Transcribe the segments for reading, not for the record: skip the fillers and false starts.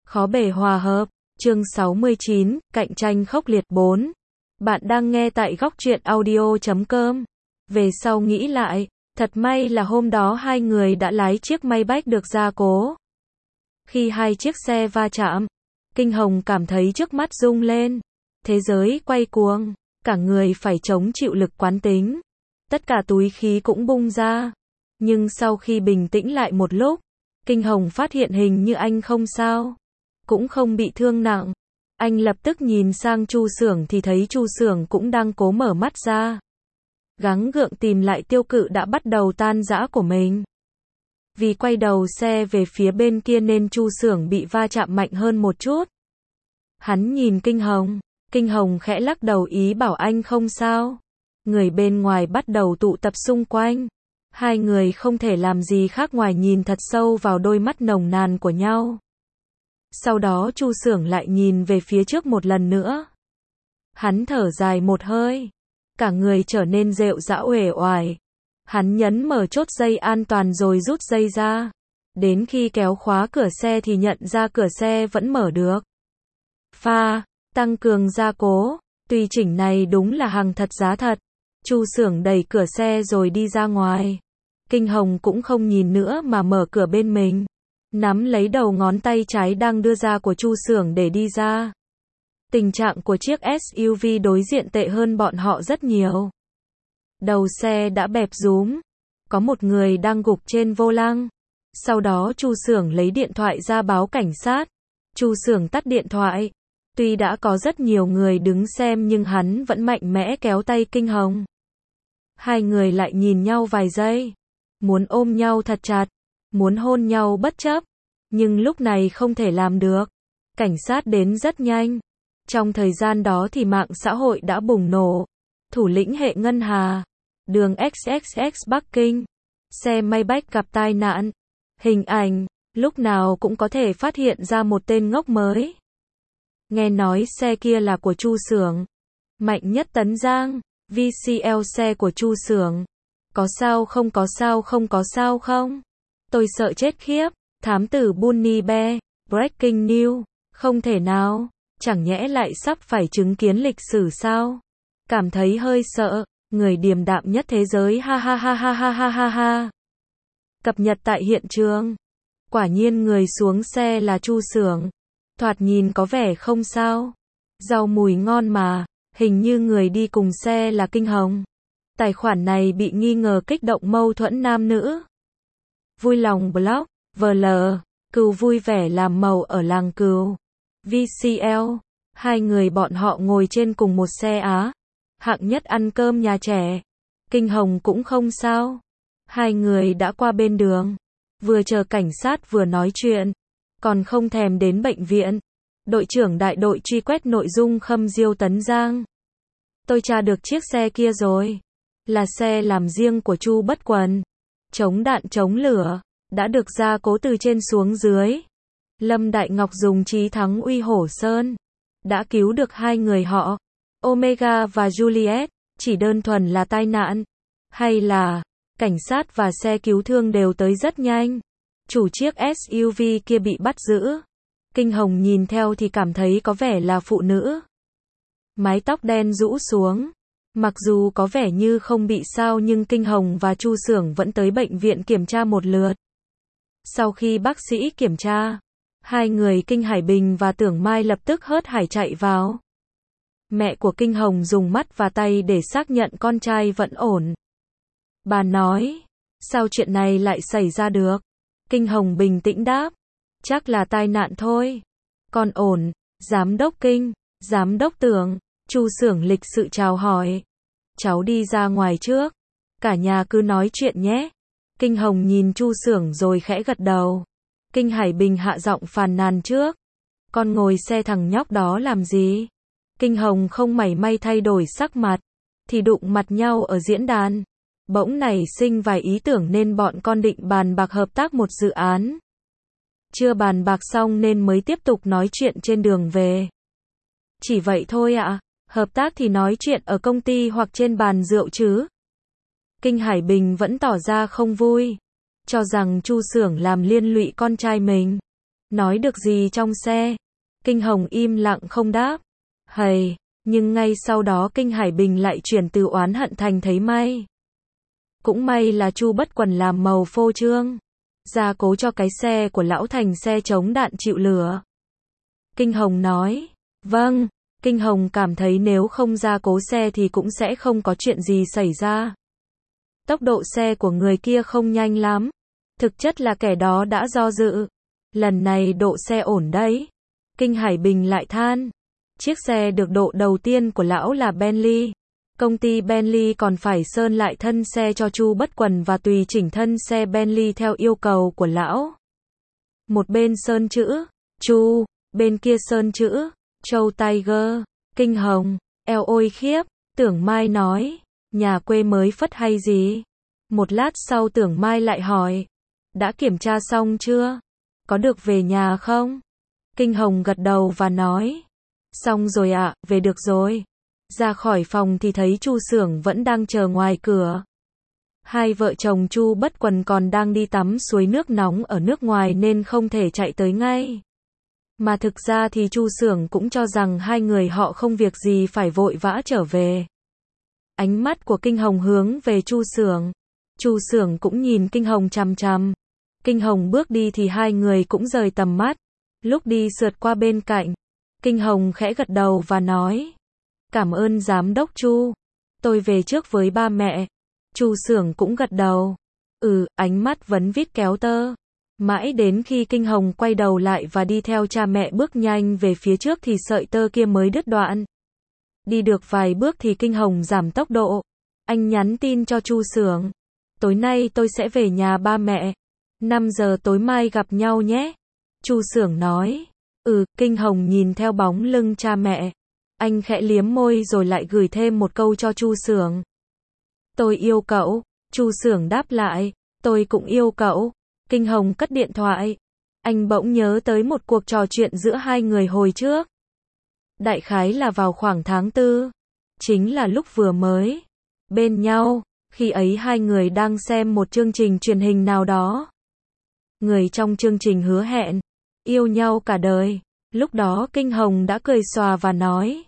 Khó bề hòa hợp. Chương 69, cạnh tranh khốc liệt 4. Bạn đang nghe tại góc truyện audio.com. Về sau nghĩ lại, thật may là hôm đó hai người đã lái chiếc Maybach được gia cố. Khi hai chiếc xe va chạm, Kinh Hồng cảm thấy trước mắt rung lên. Thế giới quay cuồng, cả người phải chống chịu lực quán tính. Tất cả túi khí cũng bung ra. Nhưng sau khi bình tĩnh lại một lúc, Kinh Hồng phát hiện hình như anh không sao, cũng không bị thương nặng. Anh lập tức nhìn sang Chu Xưởng thì thấy Chu Xưởng cũng đang cố mở mắt ra, gắng gượng tìm lại tiêu cự đã bắt đầu tan rã của mình. Vì quay đầu xe về phía bên kia nên Chu Xưởng bị va chạm mạnh hơn một chút. Hắn nhìn Kinh Hồng khẽ lắc đầu ý bảo anh không sao. Người bên ngoài bắt đầu tụ tập xung quanh. Hai người không thể làm gì khác ngoài nhìn thật sâu vào đôi mắt nồng nàn của nhau. Sau đó Chu Xưởng lại nhìn về phía trước một lần nữa. Hắn thở dài một hơi, cả người trở nên rệu rã uể oải. Hắn nhấn mở chốt dây an toàn rồi rút dây ra. Đến khi kéo khóa cửa xe thì nhận ra cửa xe vẫn mở được. Pha, tăng cường gia cố, tùy chỉnh này đúng là hàng thật giá thật. Chu Xưởng đẩy cửa xe rồi đi ra ngoài. Kinh Hồng cũng không nhìn nữa mà mở cửa bên mình, nắm lấy đầu ngón tay trái đang đưa ra của Chu Xưởng để đi ra. Tình trạng của chiếc SUV đối diện tệ hơn bọn họ rất nhiều. Đầu xe đã bẹp rúm, có một người đang gục trên vô lăng. Sau đó Chu Xưởng lấy điện thoại ra báo cảnh sát. Chu Xưởng tắt điện thoại. Tuy đã có rất nhiều người đứng xem nhưng hắn vẫn mạnh mẽ kéo tay Kinh Hồng. Hai người lại nhìn nhau vài giây, muốn ôm nhau thật chặt, muốn hôn nhau bất chấp, nhưng lúc này không thể làm được. Cảnh sát đến rất nhanh. Trong thời gian đó thì mạng xã hội đã bùng nổ. Thủ lĩnh hệ ngân hà, đường XXX Bắc Kinh, xe Maybach gặp tai nạn. Hình ảnh, lúc nào cũng có thể phát hiện ra một tên ngốc mới. Nghe nói xe kia là của Chu Xưởng. Mạnh Nhất Tấn Giang, VCL xe của Chu Xưởng. Có sao không, có sao không, có sao không? Tôi sợ chết khiếp. Thám tử Bunny Bear, Breaking News. Không thể nào, chẳng nhẽ lại sắp phải chứng kiến lịch sử sao? Cảm thấy hơi sợ, người điềm đạm nhất thế giới ha ha ha ha ha ha ha ha. Cập nhật tại hiện trường. Quả nhiên người xuống xe là Chu Xưởng. Thoạt nhìn có vẻ không sao. Rau mùi ngon mà, hình như người đi cùng xe là Kinh Hồng. Tài khoản này bị nghi ngờ kích động mâu thuẫn nam nữ. Vui lòng blog, VL, Cừu vui vẻ làm màu ở làng Cừu. VCL, hai người bọn họ ngồi trên cùng một xe Á. Hạng nhất ăn cơm nhà trẻ. Kinh Hồng cũng không sao. Hai người đã qua bên đường, vừa chờ cảnh sát vừa nói chuyện, còn không thèm đến bệnh viện. Đội trưởng đại đội truy quét nội dung Khâm Diêu Tấn Giang. Tôi tra được chiếc xe kia rồi. Là xe làm riêng của Chu Bất Quần. Chống đạn chống lửa, đã được gia cố từ trên xuống dưới. Lâm Đại Ngọc dùng trí thắng uy hổ sơn, đã cứu được hai người họ, Omega và Juliet. Chỉ đơn thuần là tai nạn, hay là cảnh sát và xe cứu thương đều tới rất nhanh. Chủ chiếc SUV kia bị bắt giữ. Kinh Hồng nhìn theo thì cảm thấy có vẻ là phụ nữ. Mái tóc đen rũ xuống. Mặc dù có vẻ như không bị sao nhưng Kinh Hồng và Chu Xưởng vẫn tới bệnh viện kiểm tra một lượt. Sau khi bác sĩ kiểm tra, hai người Kinh Hải Bình và Tưởng Mai lập tức hớt hải chạy vào. Mẹ của Kinh Hồng dùng mắt và tay để xác nhận con trai vẫn ổn. Bà nói, sao chuyện này lại xảy ra được? Kinh Hồng bình tĩnh đáp, chắc là tai nạn thôi. Con ổn, giám đốc Kinh, giám đốc Tưởng. Chu Xưởng lịch sự chào hỏi. Cháu đi ra ngoài trước, cả nhà cứ nói chuyện nhé. Kinh Hồng nhìn Chu Xưởng rồi khẽ gật đầu. Kinh Hải Bình hạ giọng phàn nàn trước. Con ngồi xe thằng nhóc đó làm gì? Kinh Hồng không mảy may thay đổi sắc mặt, thì đụng mặt nhau ở diễn đàn. Bỗng nảy sinh vài ý tưởng nên bọn con định bàn bạc hợp tác một dự án. Chưa bàn bạc xong nên mới tiếp tục nói chuyện trên đường về. Chỉ vậy thôi ạ, hợp tác thì nói chuyện ở công ty hoặc trên bàn rượu chứ. Kinh Hải Bình vẫn tỏ ra không vui, cho rằng Chu Xưởng làm liên lụy con trai mình. Nói được gì trong xe? Kinh Hồng im lặng không đáp. Hầy, nhưng ngay sau đó Kinh Hải Bình lại chuyển từ oán hận thành thấy may. Cũng may là Chu Bất Quần làm màu phô trương, gia cố cho cái xe của lão thành xe chống đạn chịu lửa. Kinh Hồng nói, vâng. Kinh Hồng cảm thấy nếu không gia cố xe thì cũng sẽ không có chuyện gì xảy ra. Tốc độ xe của người kia không nhanh lắm. Thực chất là kẻ đó đã do dự. Lần này độ xe ổn đấy. Kinh Hải Bình lại than. Chiếc xe được độ đầu tiên của lão là Bentley. Công ty Bentley còn phải sơn lại thân xe cho Chu Bất Quần và tùy chỉnh thân xe Bentley theo yêu cầu của lão. Một bên sơn chữ Chu, bên kia sơn chữ Châu Tiger. Kinh Hồng, eo ôi khiếp, Tưởng Mai nói, nhà quê mới phất hay gì? Một lát sau Tưởng Mai lại hỏi, đã kiểm tra xong chưa? Có được về nhà không? Kinh Hồng gật đầu và nói, xong rồi ạ, về được rồi. Ra khỏi phòng thì thấy Chu Xưởng vẫn đang chờ ngoài cửa. Hai vợ chồng Chu Bất Quần còn đang đi tắm suối nước nóng ở nước ngoài nên không thể chạy tới ngay. Mà thực ra thì Chu Xưởng cũng cho rằng hai người họ không việc gì phải vội vã trở về. Ánh mắt của Kinh Hồng hướng về Chu Xưởng. Chu Xưởng cũng nhìn Kinh Hồng chằm chằm. Kinh Hồng bước đi thì hai người cũng rời tầm mắt. Lúc đi sượt qua bên cạnh, Kinh Hồng khẽ gật đầu và nói, cảm ơn giám đốc Chu. Tôi về trước với ba mẹ. Chu Xưởng cũng gật đầu. Ánh mắt vấn vít kéo tơ. Mãi đến khi Kinh Hồng quay đầu lại và đi theo cha mẹ bước nhanh về phía trước thì sợi tơ kia mới đứt đoạn. Đi được vài bước thì Kinh Hồng giảm tốc độ. Anh nhắn tin cho Chu Xưởng. Tối nay tôi sẽ về nhà ba mẹ. 5 giờ tối mai gặp nhau nhé. Chu Xưởng nói. Kinh Hồng nhìn theo bóng lưng cha mẹ. Anh khẽ liếm môi rồi lại gửi thêm một câu cho Chu Xưởng. Tôi yêu cậu. Chu Xưởng đáp lại. Tôi cũng yêu cậu. Kinh Hồng cất điện thoại. Anh bỗng nhớ tới một cuộc trò chuyện giữa hai người hồi trước. Đại khái là vào khoảng tháng 4. Chính là lúc vừa mới bên nhau. Khi ấy hai người đang xem một chương trình truyền hình nào đó. Người trong chương trình hứa hẹn yêu nhau cả đời. Lúc đó Kinh Hồng đã cười xòa và nói,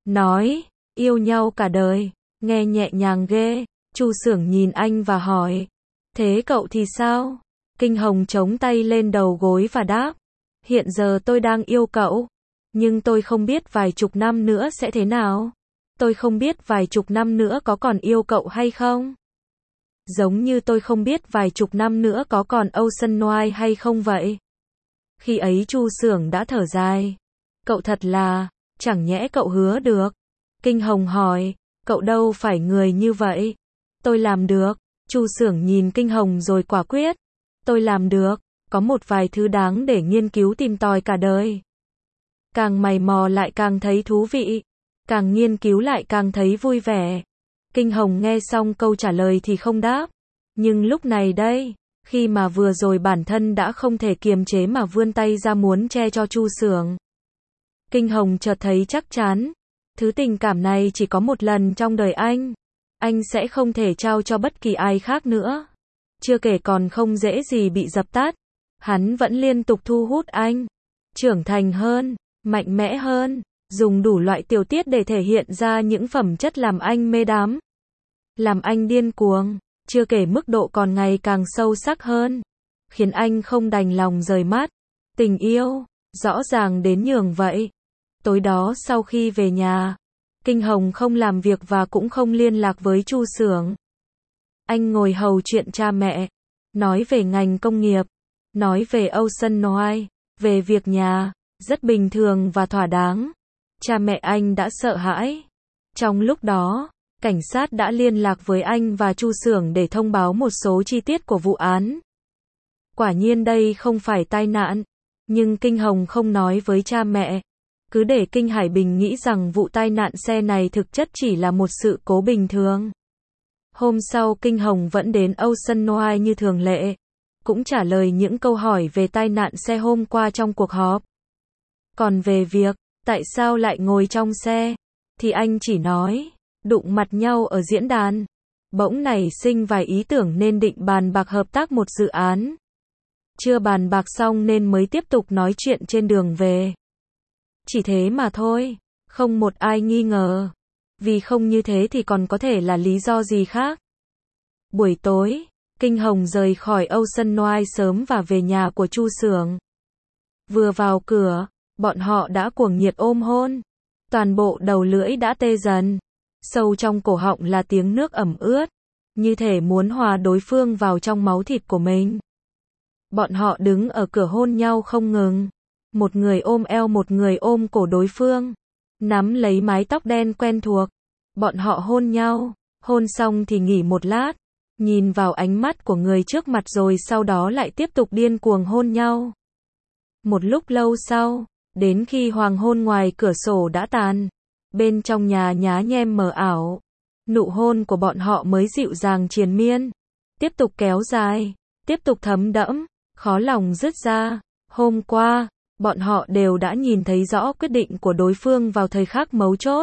yêu nhau cả đời, nghe nhẹ nhàng ghê. Chu Xưởng nhìn anh và hỏi, thế cậu thì sao? Kinh Hồng chống tay lên đầu gối và đáp, hiện giờ tôi đang yêu cậu, nhưng tôi không biết vài chục năm nữa sẽ thế nào. Tôi không biết vài chục năm nữa có còn yêu cậu hay không. Giống như tôi không biết vài chục năm nữa có còn Ocean Noise hay không vậy. Khi ấy Chu Xưởng đã thở dài. Cậu thật là, chẳng nhẽ cậu hứa được. Kinh Hồng hỏi, cậu đâu phải người như vậy. Tôi làm được. Chu Xưởng nhìn Kinh Hồng rồi quả quyết. Tôi làm được. Có một vài thứ đáng để nghiên cứu tìm tòi cả đời. Càng mày mò lại càng thấy thú vị. Càng nghiên cứu lại càng thấy vui vẻ. Kinh Hồng nghe xong câu trả lời thì không đáp. Nhưng lúc này đây, khi mà vừa rồi bản thân đã không thể kiềm chế mà vươn tay ra muốn che cho Chu Xưởng. Kinh Hồng chợt thấy chắc chắn, thứ tình cảm này chỉ có một lần trong đời anh sẽ không thể trao cho bất kỳ ai khác nữa. Chưa kể còn không dễ gì bị dập tắt, hắn vẫn liên tục thu hút anh, trưởng thành hơn, mạnh mẽ hơn, dùng đủ loại tiểu tiết để thể hiện ra những phẩm chất làm anh mê đắm, làm anh điên cuồng. Chưa kể mức độ còn ngày càng sâu sắc hơn, khiến anh không đành lòng rời mắt. Tình yêu, rõ ràng đến nhường vậy. Tối đó sau khi về nhà, Kinh Hồng không làm việc và cũng không liên lạc với Chu Xưởng. Anh ngồi hầu chuyện cha mẹ, nói về ngành công nghiệp, nói về Ocean Noise, về việc nhà, rất bình thường và thỏa đáng. Cha mẹ anh đã sợ hãi. Trong lúc đó, cảnh sát đã liên lạc với anh và Chu Xưởng để thông báo một số chi tiết của vụ án. Quả nhiên đây không phải tai nạn, nhưng Kinh Hồng không nói với cha mẹ, cứ để Kinh Hải Bình nghĩ rằng vụ tai nạn xe này thực chất chỉ là một sự cố bình thường. Hôm sau Kinh Hồng vẫn đến Ocean Noise như thường lệ, cũng trả lời những câu hỏi về tai nạn xe hôm qua trong cuộc họp. Còn về việc, tại sao lại ngồi trong xe, thì anh chỉ nói, đụng mặt nhau ở diễn đàn, bỗng nảy sinh vài ý tưởng nên định bàn bạc hợp tác một dự án. chưa bàn bạc xong nên mới tiếp tục nói chuyện trên đường về. Chỉ thế mà thôi, không một ai nghi ngờ. Vì không như thế thì còn có thể là lý do gì khác. Buổi tối, Kinh Hồng rời khỏi Ocean Noise sớm và về nhà của Chu Xưởng. Vừa vào cửa, bọn họ đã cuồng nhiệt ôm hôn. Toàn bộ đầu lưỡi đã tê dần. Sâu trong cổ họng là tiếng nước ẩm ướt, như thể muốn hòa đối phương vào trong máu thịt của mình. Bọn họ đứng ở cửa hôn nhau không ngừng. Một người ôm eo một người ôm cổ đối phương, nắm lấy mái tóc đen quen thuộc. Bọn họ hôn nhau, hôn xong thì nghỉ một lát, nhìn vào ánh mắt của người trước mặt rồi sau đó lại tiếp tục điên cuồng hôn nhau. Một lúc lâu sau, đến khi hoàng hôn ngoài cửa sổ đã tàn, bên trong nhà nhá nhem mờ ảo, nụ hôn của bọn họ mới dịu dàng triền miên, tiếp tục kéo dài, tiếp tục thấm đẫm, khó lòng dứt ra. Hôm qua, bọn họ đều đã nhìn thấy rõ quyết định của đối phương vào thời khắc mấu chốt.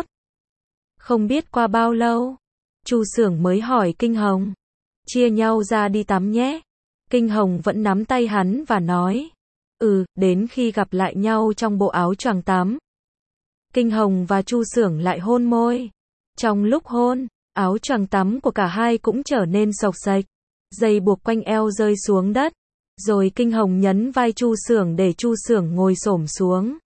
Không biết qua bao lâu, Chu Xưởng mới hỏi Kinh Hồng, chia nhau ra đi tắm nhé. Kinh Hồng vẫn nắm tay hắn và nói, đến khi gặp lại nhau trong bộ áo choàng tắm. Kinh Hồng và Chu Xưởng lại hôn môi. Trong lúc hôn, áo choàng tắm của cả hai cũng trở nên xộc xệch, dây buộc quanh eo rơi xuống đất. Rồi Kinh Hồng nhấn vai Chu Xưởng để Chu Xưởng ngồi xổm xuống.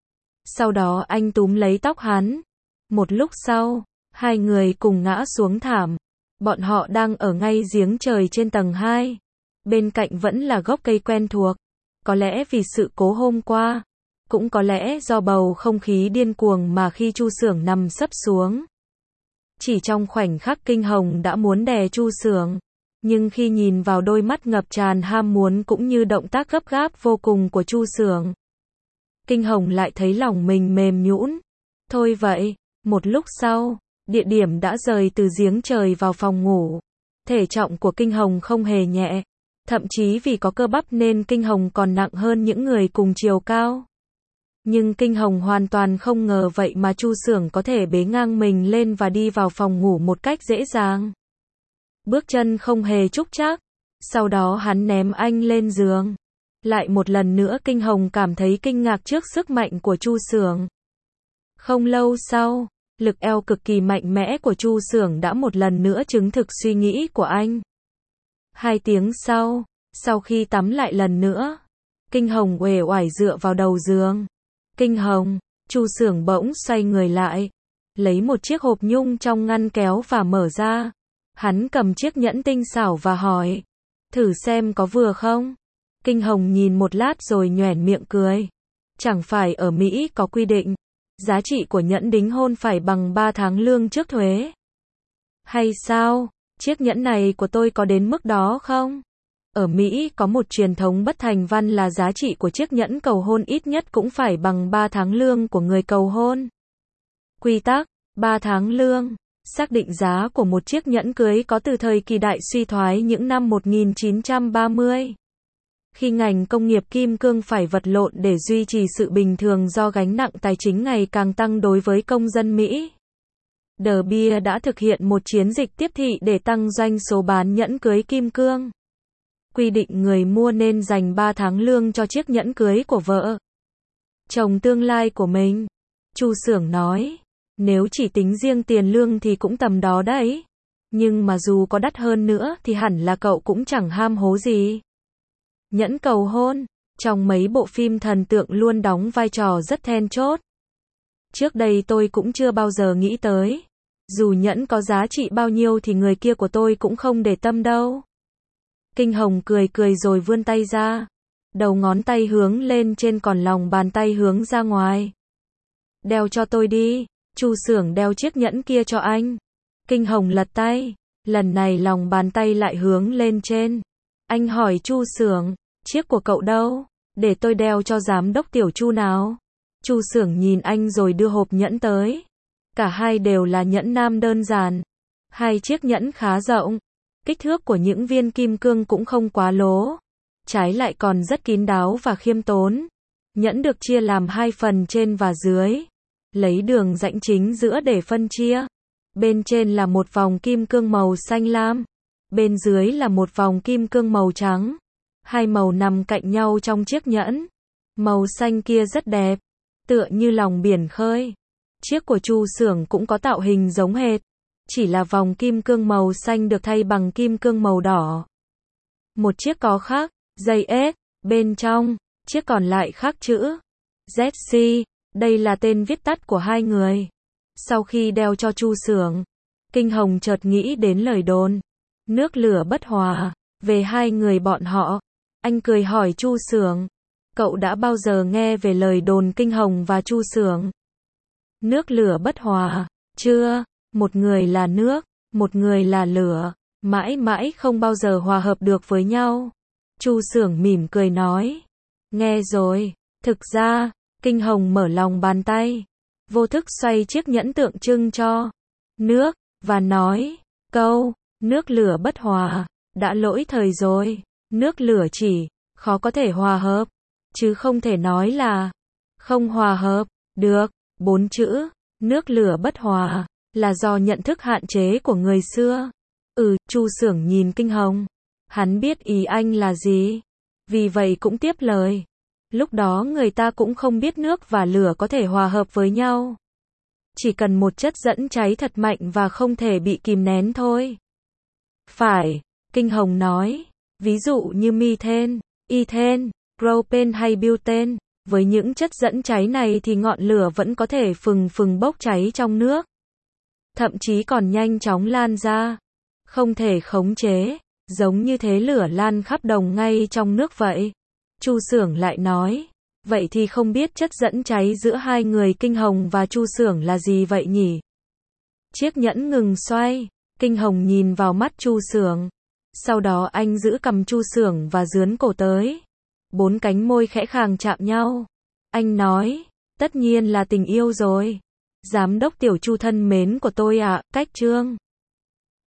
Sau đó anh túm lấy tóc hắn. Một lúc sau, hai người cùng ngã xuống thảm. Bọn họ đang ở ngay giếng trời trên tầng 2. Bên cạnh vẫn là gốc cây quen thuộc. Có lẽ vì sự cố hôm qua, cũng có lẽ do bầu không khí điên cuồng mà khi Chu Xưởng nằm sấp xuống. Chỉ trong khoảnh khắc Kinh Hồng đã muốn đè Chu Xưởng. Nhưng khi nhìn vào đôi mắt ngập tràn ham muốn cũng như động tác gấp gáp vô cùng của Chu Xưởng, Kinh Hồng lại thấy lòng mình mềm nhũn. Thôi vậy, một lúc sau, địa điểm đã rời từ giếng trời vào phòng ngủ. Thể trọng của Kinh Hồng không hề nhẹ, thậm chí vì có cơ bắp nên Kinh Hồng còn nặng hơn những người cùng chiều cao. Nhưng Kinh Hồng hoàn toàn không ngờ vậy mà Chu Xưởng có thể bế ngang mình lên và đi vào phòng ngủ một cách dễ dàng. Bước chân không hề trúc trác. Sau đó hắn ném anh lên giường. Lại một lần nữa Kinh Hồng cảm thấy kinh ngạc trước sức mạnh của Chu Xưởng. Không lâu sau, lực eo cực kỳ mạnh mẽ của Chu Xưởng đã một lần nữa chứng thực suy nghĩ của anh. 2 tiếng sau khi tắm lại lần nữa, Kinh Hồng uể oải dựa vào đầu giường. Kinh Hồng, Chu Xưởng bỗng xoay người lại, lấy một chiếc hộp nhung trong ngăn kéo và mở ra. Hắn cầm chiếc nhẫn tinh xảo và hỏi, thử xem có vừa không? Kinh Hồng nhìn một lát rồi nhoẻn miệng cười. Chẳng phải ở Mỹ có quy định, giá trị của nhẫn đính hôn phải bằng 3 tháng lương trước thuế. Hay sao, chiếc nhẫn này của tôi có đến mức đó không? Ở Mỹ có một truyền thống bất thành văn là giá trị của chiếc nhẫn cầu hôn ít nhất cũng phải bằng 3 tháng lương của người cầu hôn. Quy tắc, 3 tháng lương. Xác định giá của một chiếc nhẫn cưới có từ thời kỳ đại suy thoái những năm 1930. Khi ngành công nghiệp kim cương phải vật lộn để duy trì sự bình thường do gánh nặng tài chính ngày càng tăng đối với công dân Mỹ. De Beers đã thực hiện một chiến dịch tiếp thị để tăng doanh số bán nhẫn cưới kim cương. Quy định người mua nên dành 3 tháng lương cho chiếc nhẫn cưới của vợ chồng tương lai của mình. Chu Xưởng nói, nếu chỉ tính riêng tiền lương thì cũng tầm đó đấy. Nhưng mà dù có đắt hơn nữa thì hẳn là cậu cũng chẳng ham hố gì. Nhẫn cầu hôn, trong mấy bộ phim thần tượng luôn đóng vai trò rất then chốt. Trước đây tôi cũng chưa bao giờ nghĩ tới. Dù nhẫn có giá trị bao nhiêu thì người kia của tôi cũng không để tâm đâu. Kinh Hồng cười cười rồi vươn tay ra. Đầu ngón tay hướng lên trên còn lòng bàn tay hướng ra ngoài. Đeo cho tôi đi. Chu Xưởng đeo chiếc nhẫn kia cho anh. Kinh Hồng lật tay. Lần này lòng bàn tay lại hướng lên trên. Anh hỏi Chu Xưởng, chiếc của cậu đâu? Để tôi đeo cho giám đốc Tiểu Chu nào. Chu Xưởng nhìn anh rồi đưa hộp nhẫn tới. Cả hai đều là nhẫn nam đơn giản. 2 chiếc nhẫn khá rộng. Kích thước của những viên kim cương cũng không quá lố. Trái lại còn rất kín đáo và khiêm tốn. Nhẫn được chia làm 2 phần trên và dưới. Lấy đường rãnh chính giữa để phân chia. Bên trên là một vòng kim cương màu xanh lam. Bên dưới là một vòng kim cương màu trắng. Hai màu nằm cạnh nhau trong chiếc nhẫn. Màu xanh kia rất đẹp, tựa như lòng biển khơi. Chiếc của Chu Xưởng cũng có tạo hình giống hệt, chỉ là vòng kim cương màu xanh được thay bằng kim cương màu đỏ. Một chiếc có khắc dây S bên trong, chiếc còn lại khắc chữ ZC, đây là tên viết tắt của hai người. Sau khi đeo cho Chu Xưởng, Kinh Hồng chợt nghĩ đến lời đồn nước lửa bất hòa về hai người bọn họ. Anh cười hỏi Chu Xưởng, cậu đã bao giờ nghe về lời đồn Kinh Hồng và Chu Xưởng? Nước lửa bất hòa, chưa, một người là nước, một người là lửa, mãi mãi không bao giờ hòa hợp được với nhau. Chu Xưởng mỉm cười nói, nghe rồi, thực ra, Kinh Hồng mở lòng bàn tay, vô thức xoay chiếc nhẫn tượng trưng cho nước, và nói, câu, nước lửa bất hòa, đã lỗi thời rồi, nước lửa chỉ, khó có thể hòa hợp, chứ không thể nói là, không hòa hợp, được, 4 chữ, nước lửa bất hòa, là do nhận thức hạn chế của người xưa. Chu Xưởng nhìn Kinh Hồng, hắn biết ý anh là gì, vì vậy cũng tiếp lời. Lúc đó người ta cũng không biết nước và lửa có thể hòa hợp với nhau. Chỉ cần một chất dẫn cháy thật mạnh và không thể bị kìm nén thôi. Phải, Kinh Hồng nói, ví dụ như methane, ethane, propane hay butane, với những chất dẫn cháy này thì ngọn lửa vẫn có thể phừng phừng bốc cháy trong nước. Thậm chí còn nhanh chóng lan ra, không thể khống chế, giống như thế lửa lan khắp đồng ngay trong nước vậy. Chu Xưởng lại nói, vậy thì không biết chất dẫn cháy giữa hai người Kinh Hồng và Chu Xưởng là gì vậy nhỉ? Chiếc nhẫn ngừng xoay, Kinh Hồng nhìn vào mắt Chu Xưởng. Sau đó anh giữ cầm Chu Xưởng và dướn cổ tới. 4 cánh môi khẽ khàng chạm nhau. Anh nói, tất nhiên là tình yêu rồi. Giám đốc Tiểu Chu thân mến của tôi ạ, cách chương